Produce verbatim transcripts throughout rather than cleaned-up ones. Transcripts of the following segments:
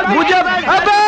मुझे अबे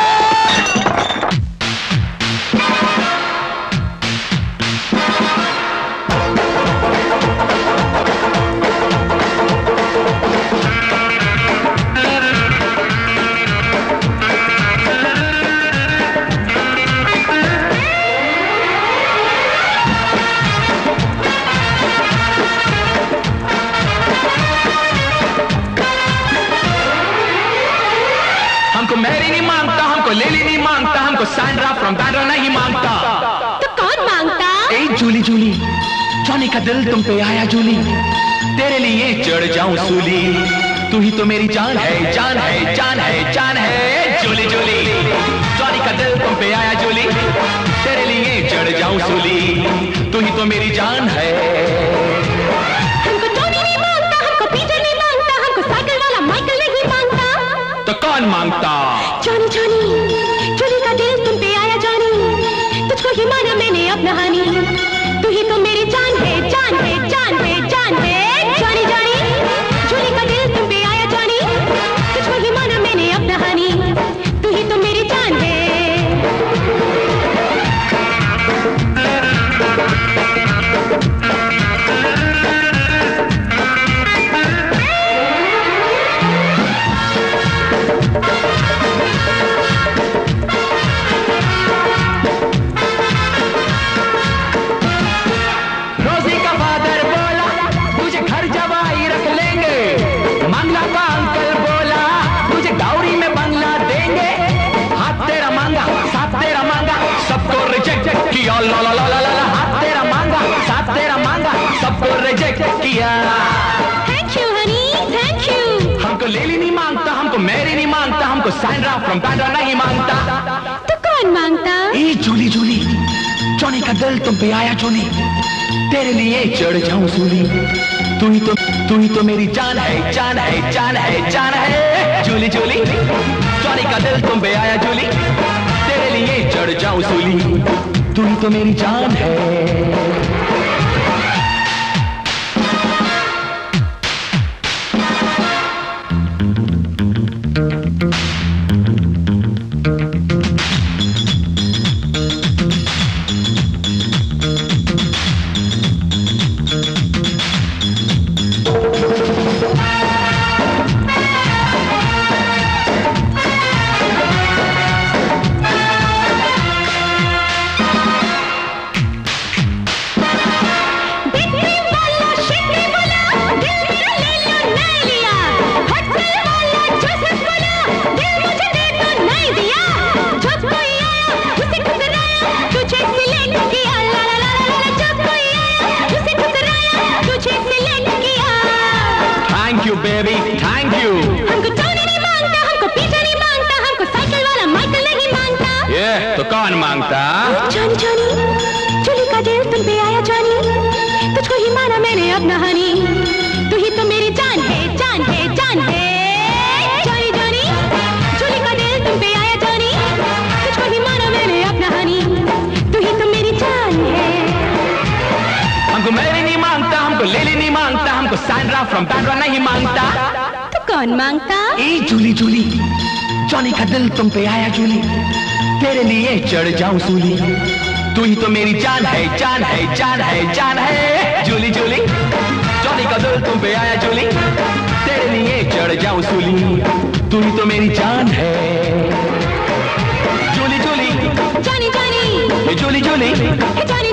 लेली नहीं मांगता, हमको सैंड्रा फ्रॉम बैंड्रा नहीं मांगता। तो कौन मांगता? ए जूली जूली, जॉनी का दिल तुम पे आया जूली, तेरे लिए चढ़ जाऊं सूली, तू ही तो मेरी जान है, जान है, जान है, जान है। जूली जूली, जॉनी का दिल तुम पे आया जूली, तेरे लिए चढ़ जाऊं सूली, तू ही तो मेरी जान है। हमको जॉनी नहीं मांगता, हमको पीटर नहीं मांगता, हमको साइकिल वाला माइकल नहीं मांगता। तो कौन मांगता? जॉनी जॉनी, जॉनी का दिल तुम पे आया जॉनी, तुझको ही माना मैंने अपना हानी, तू ही तो मेरी जान है, जान है, जान है, जान है। जॉनी जॉनी, जॉनी का दिल तुम पे आया जॉनी, तुझको ही माना मैंने अपना हानी, तू ही तो मेरी जान है। ला ला ला ला ला, हाथ तेरा मांगा, साथ तेरा मांगा, सबको रिजेक्ट किया। Thank you honey, thank you. हमको लेली नहीं मांगता, हमको मैरी नहीं मांगता, हमको सैंड्रा फ्रॉम बैंड्रा नहीं मांगता। तो कौन मांगता? ए जूली जूली, जॉनी का दिल तुम पे आया जूली, तेरे लिए चढ़ जाऊं सूली, तू ही तो तू ही तो मेरी जान है, जान है, जान है, जान है। जूली जूली, जॉनी का दिल तुम पे आया जूली, तेरे लिए चढ़ जाऊं सूली, तू ही तो मेरी जान है। Baby thank you. हमको जॉनी नहीं मांगता, हमको पीटर नहीं मांगता, हमको साइकिल वाला माइकल नहीं मांगता। ये तो कौन मांगता? जॉनी जॉनी, जूली का दिल तुम पे आया जॉनी, तुझको ही माना मैंने अपना हनी, तू ही तो मेरी जान है, जान है, जान है। जॉनी जॉनी, जूली का दिल तुम पे आया जॉनी, तुझको ही माना मैंने अपना हनी, तू ही तो मेरी जान है। हमको मैरी नहीं मांगता, हमको लेली नहीं मांगता, हमको सैंड्रा फ्रॉम बैंड्रा नहीं मांगता। तो कौन मांगता? ए जूली जूली, जॉनी का दिल तुम पे आया जूली, तेरे लिए चढ़ जाऊं सूली, तू ही तो मेरी जान है, जान है, जान है, जान है। जूली जूली, जॉनी का दिल तुम पे आया जूली, तेरे लिए चढ़ जाऊं सूली, तू ही तो मेरी जान है। Julie Julie, Johnny Johnny, Julie Julie, Johnny